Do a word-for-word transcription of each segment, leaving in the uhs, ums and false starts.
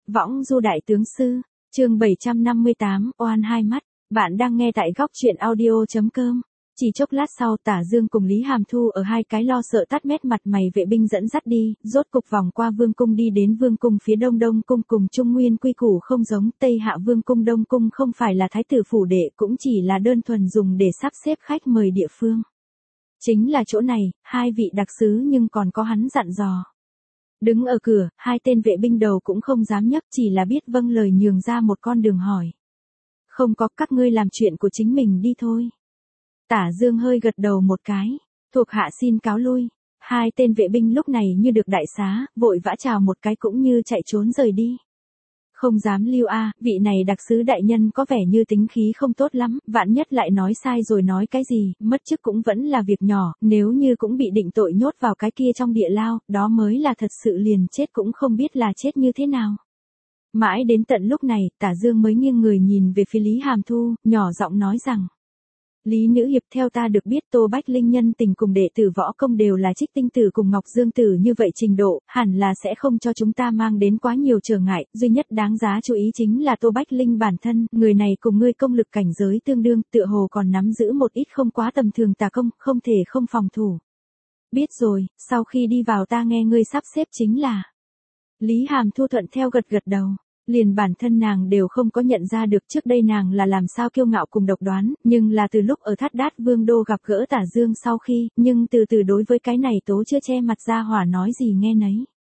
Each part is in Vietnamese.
Võng du đại tướng sư, chương bảy trăm năm mươi tám, oan hai mắt, bạn đang nghe tại góc truyện audio.com. Chỉ chốc lát sau Tả Dương cùng Lý Hàm Thu ở hai cái lo sợ tắt mét mặt mày vệ binh dẫn dắt đi, rốt cục vòng qua vương cung đi đến vương cung phía đông. Đông cung cùng Trung Nguyên quy củ không giống, Tây Hạ vương cung đông cung không phải là thái tử phủ đệ, cũng chỉ là đơn thuần dùng để sắp xếp khách mời địa phương. Chính là chỗ này, hai vị đặc sứ nhưng còn có hắn dặn dò. Đứng ở cửa, hai tên vệ binh đầu cũng không dám nhấc, chỉ là biết vâng lời nhường ra một con đường hỏi. Không có, các ngươi làm chuyện của chính mình đi thôi. Tả Dương hơi gật đầu một cái, thuộc hạ xin cáo lui. Hai tên vệ binh lúc này như được đại xá, vội vã chào một cái cũng như chạy trốn rời đi. Không dám lưu a, à, vị này đặc sứ đại nhân có vẻ như tính khí không tốt lắm, vạn nhất lại nói sai rồi nói cái gì, mất chức cũng vẫn là việc nhỏ, nếu như cũng bị định tội nhốt vào cái kia trong địa lao, đó mới là thật sự liền chết cũng không biết là chết như thế nào. Mãi đến tận lúc này, Tả Dương mới nghiêng người nhìn về phía Lý Hàm Thu, nhỏ giọng nói rằng. Lý nữ hiệp, theo ta được biết Tô Bách Linh nhân tình cùng đệ tử võ công đều là Trích Tinh Tử cùng Ngọc Dương Tử, như vậy trình độ, hẳn là sẽ không cho chúng ta mang đến quá nhiều trở ngại, duy nhất đáng giá chú ý chính là Tô Bách Linh bản thân, người này cùng ngươi công lực cảnh giới tương đương, tựa hồ còn nắm giữ một ít không quá tầm thường tà công, không thể không phòng thủ. Biết rồi, sau khi đi vào ta nghe ngươi sắp xếp chính là. Lý Hàm Thu thuận theo gật gật đầu. Liền bản thân nàng đều không có nhận ra được trước đây nàng là làm sao kiêu ngạo cùng độc đoán, nhưng là từ lúc ở Thát Đát Vương Đô gặp gỡ Tả Dương sau khi, nhưng từ từ đối với cái này tố chưa che mặt ra hỏa nói gì nghe nấy.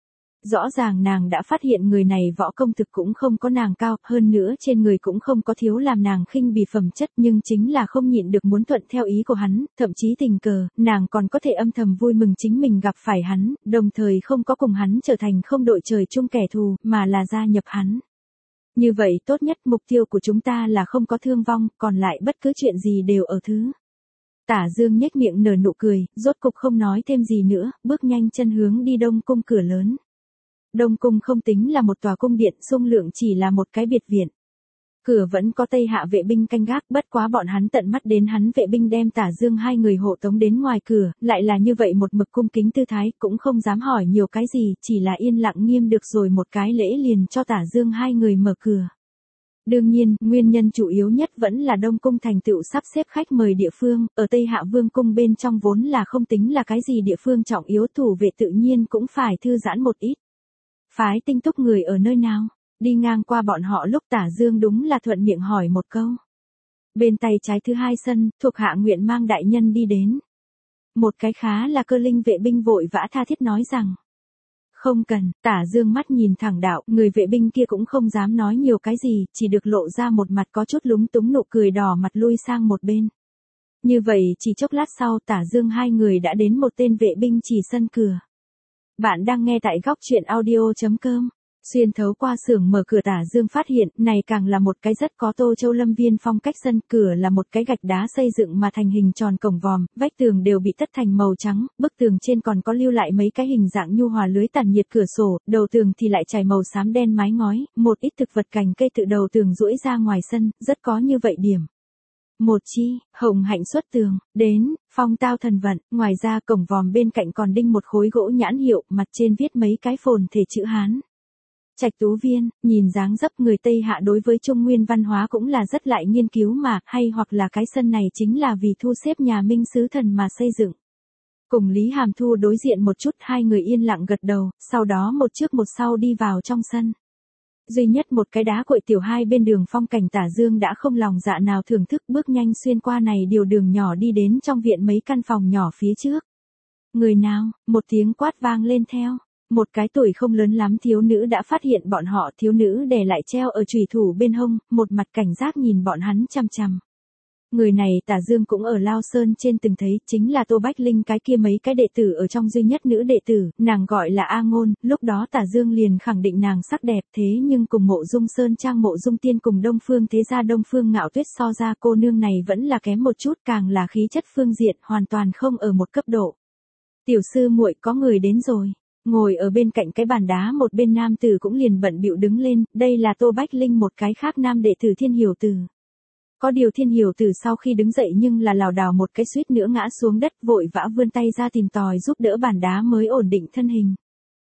Rõ ràng nàng đã phát hiện người này võ công thực cũng không có nàng cao, hơn nữa trên người cũng không có thiếu làm nàng khinh bỉ phẩm chất, nhưng chính là không nhịn được muốn thuận theo ý của hắn, thậm chí tình cờ, nàng còn có thể âm thầm vui mừng chính mình gặp phải hắn, đồng thời không có cùng hắn trở thành không đội trời chung kẻ thù, mà là gia nhập hắn. Như vậy tốt nhất, mục tiêu của chúng ta là không có thương vong, còn lại bất cứ chuyện gì đều ở thứ. Tả Dương nhếch miệng nở nụ cười, rốt cục không nói thêm gì nữa, bước nhanh chân hướng đi Đông cung cửa lớn. Đông cung không tính là một tòa cung điện, dung lượng chỉ là một cái biệt viện. Cửa vẫn có Tây Hạ vệ binh canh gác, bất quá bọn hắn tận mắt đến hắn vệ binh đem Tả Dương hai người hộ tống đến ngoài cửa, lại là như vậy một mực cung kính tư thái, cũng không dám hỏi nhiều cái gì, chỉ là yên lặng nghiêm được rồi một cái lễ liền cho Tả Dương hai người mở cửa. Đương nhiên, nguyên nhân chủ yếu nhất vẫn là Đông cung thành tựu sắp xếp khách mời địa phương, ở Tây Hạ Vương cung bên trong vốn là không tính là cái gì địa phương trọng yếu, thủ vệ tự nhiên cũng phải thư giãn một ít. Phái Tinh Túc người ở nơi nào? Đi ngang qua bọn họ lúc Tả Dương đúng là thuận miệng hỏi một câu. Bên tay trái thứ hai sân, thuộc hạ nguyện mang đại nhân đi đến. Một cái khá là cơ linh vệ binh vội vã tha thiết nói rằng. Không cần, Tả Dương mắt nhìn thẳng đạo, người vệ binh kia cũng không dám nói nhiều cái gì, chỉ được lộ ra một mặt có chút lúng túng nụ cười đỏ mặt lui sang một bên. Như vậy chỉ chốc lát sau Tả Dương hai người đã đến một tên vệ binh chỉ sân cửa. Bạn đang nghe tại góc truyện audio.com. Xuyên thấu qua xưởng mở cửa Tả Dương phát hiện, này càng là một cái rất có Tô Châu Lâm Viên phong cách sân, cửa là một cái gạch đá xây dựng mà thành hình tròn cổng vòm, vách tường đều bị tất thành màu trắng, bức tường trên còn có lưu lại mấy cái hình dạng nhu hòa lưới tản nhiệt cửa sổ, đầu tường thì lại trải màu xám đen mái ngói, một ít thực vật cành cây tự đầu tường duỗi ra ngoài sân, rất có như vậy điểm. Một chi, hồng hạnh xuất tường, đến, phong tao thần vận, ngoài ra cổng vòm bên cạnh còn đinh một khối gỗ nhãn hiệu, mặt trên viết mấy cái phồn thể chữ Hán. Trạch Tú Viên, nhìn dáng dấp người Tây Hạ đối với Trung Nguyên văn hóa cũng là rất lại nghiên cứu mà, hay hoặc là cái sân này chính là vì thu xếp nhà Minh sứ thần mà xây dựng. Cùng Lý Hàm Thu đối diện một chút, hai người yên lặng gật đầu, sau đó một trước một sau đi vào trong sân. Duy nhất một cái đá cội tiểu hai bên đường phong cảnh Tả Dương đã không lòng dạ nào thưởng thức, bước nhanh xuyên qua này điều đường nhỏ đi đến trong viện mấy căn phòng nhỏ phía trước. Người nào, một tiếng quát vang lên theo. Một cái tuổi không lớn lắm thiếu nữ đã phát hiện bọn họ, thiếu nữ để lại treo ở chùy thủ bên hông, một mặt cảnh giác nhìn bọn hắn chằm chằm. Người này Tả Dương cũng ở Lao Sơn trên từng thấy, chính là Tô Bách Linh cái kia mấy cái đệ tử ở trong duy nhất nữ đệ tử, nàng gọi là A Ngôn, lúc đó Tả Dương liền khẳng định nàng sắc đẹp, thế nhưng cùng Mộ Dung Sơn Trang Mộ Dung Tiên cùng Đông Phương Thế Gia Đông Phương Ngạo Tuyết so ra, cô nương này vẫn là kém một chút, càng là khí chất phương diện hoàn toàn không ở một cấp độ. Tiểu sư muội, có người đến rồi. Ngồi ở bên cạnh cái bàn đá một bên nam tử cũng liền bận bịu đứng lên, đây là Tô Bách Linh một cái khác nam đệ tử Thiên Hiểu Tử. Có điều Thiên Hiểu Tử sau khi đứng dậy nhưng là lảo đảo một cái suýt nữa ngã xuống đất, vội vã vươn tay ra tìm tòi giúp đỡ bàn đá mới ổn định thân hình.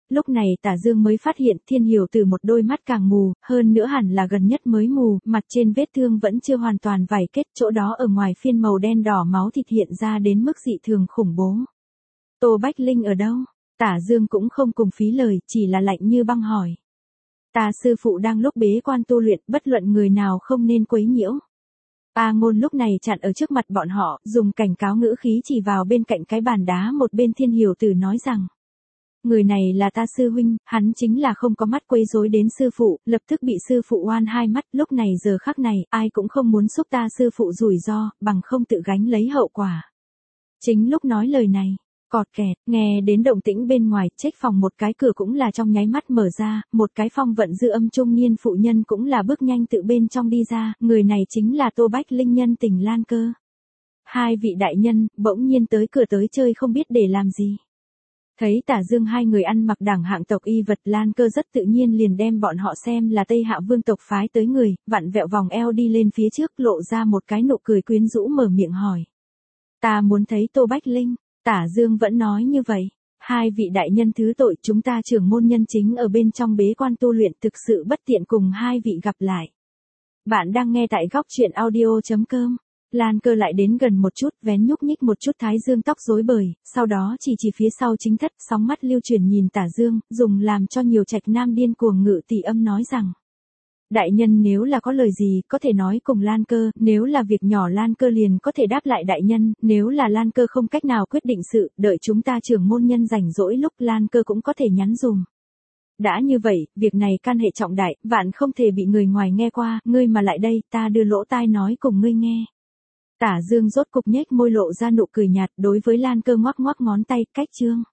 Lúc này Tả Dương mới phát hiện Thiên Hiểu Từ một đôi mắt càng mù, hơn nữa hẳn là gần nhất mới mù, mặt trên vết thương vẫn chưa hoàn toàn vảy kết, chỗ đó ở ngoài phiên màu đen đỏ máu thịt hiện ra đến mức dị thường khủng bố. Tô Bách Linh ở đâu? Tả Dương cũng không cùng phí lời, chỉ là lạnh như băng hỏi. Ta sư phụ đang lúc bế quan tu luyện, bất luận người nào không nên quấy nhiễu. A Ngôn lúc này chặn ở trước mặt bọn họ, dùng cảnh cáo ngữ khí chỉ vào bên cạnh cái bàn đá một bên Thiên Hiểu Tử nói rằng. Người này là ta sư huynh, hắn chính là không có mắt quấy rối đến sư phụ, lập tức bị sư phụ oan hai mắt, lúc này giờ khắc này, ai cũng không muốn xúc ta sư phụ rủi ro, bằng không tự gánh lấy hậu quả. Chính lúc nói lời này, cọt kẹt, nghe đến động tĩnh bên ngoài, trách phòng một cái cửa cũng là trong nháy mắt mở ra, một cái phong vận dư âm trung niên phụ nhân cũng là bước nhanh tự bên trong đi ra, người này chính là Tô Bách Linh nhân tình Lan Cơ. Hai vị đại nhân, bỗng nhiên tới cửa tới chơi không biết để làm gì. Thấy Tả Dương hai người ăn mặc đẳng hạng tộc y vật, Lan Cơ rất tự nhiên liền đem bọn họ xem là Tây Hạ Vương tộc phái tới người, vặn vẹo vòng eo đi lên phía trước, lộ ra một cái nụ cười quyến rũ mở miệng hỏi. Ta muốn thấy Tô Bách Linh. Tả Dương vẫn nói như vậy. Hai vị đại nhân thứ tội, chúng ta trưởng môn nhân chính ở bên trong bế quan tu luyện, thực sự bất tiện cùng hai vị gặp lại. Bạn đang nghe tại góc truyện audio chấm com. Lan Cơ lại đến gần một chút, vén nhúc nhích một chút thái dương tóc rối bời, sau đó chỉ chỉ phía sau chính thất, sóng mắt lưu chuyển nhìn Tả Dương, dùng làm cho nhiều trạch nam điên cuồng ngự tỷ âm nói rằng. Đại nhân nếu là có lời gì, có thể nói cùng Lan Cơ, nếu là việc nhỏ Lan Cơ liền có thể đáp lại đại nhân, nếu là Lan Cơ không cách nào quyết định sự, đợi chúng ta trưởng môn nhân rảnh rỗi lúc Lan Cơ cũng có thể nhắn dùm. Đã như vậy, việc này can hệ trọng đại, vạn không thể bị người ngoài nghe qua, ngươi mà lại đây, ta đưa lỗ tai nói cùng ngươi nghe. Tả Dương rốt cục nhếch môi lộ ra nụ cười nhạt, đối với Lan Cơ ngoắc ngoắc ngón tay, cách trương.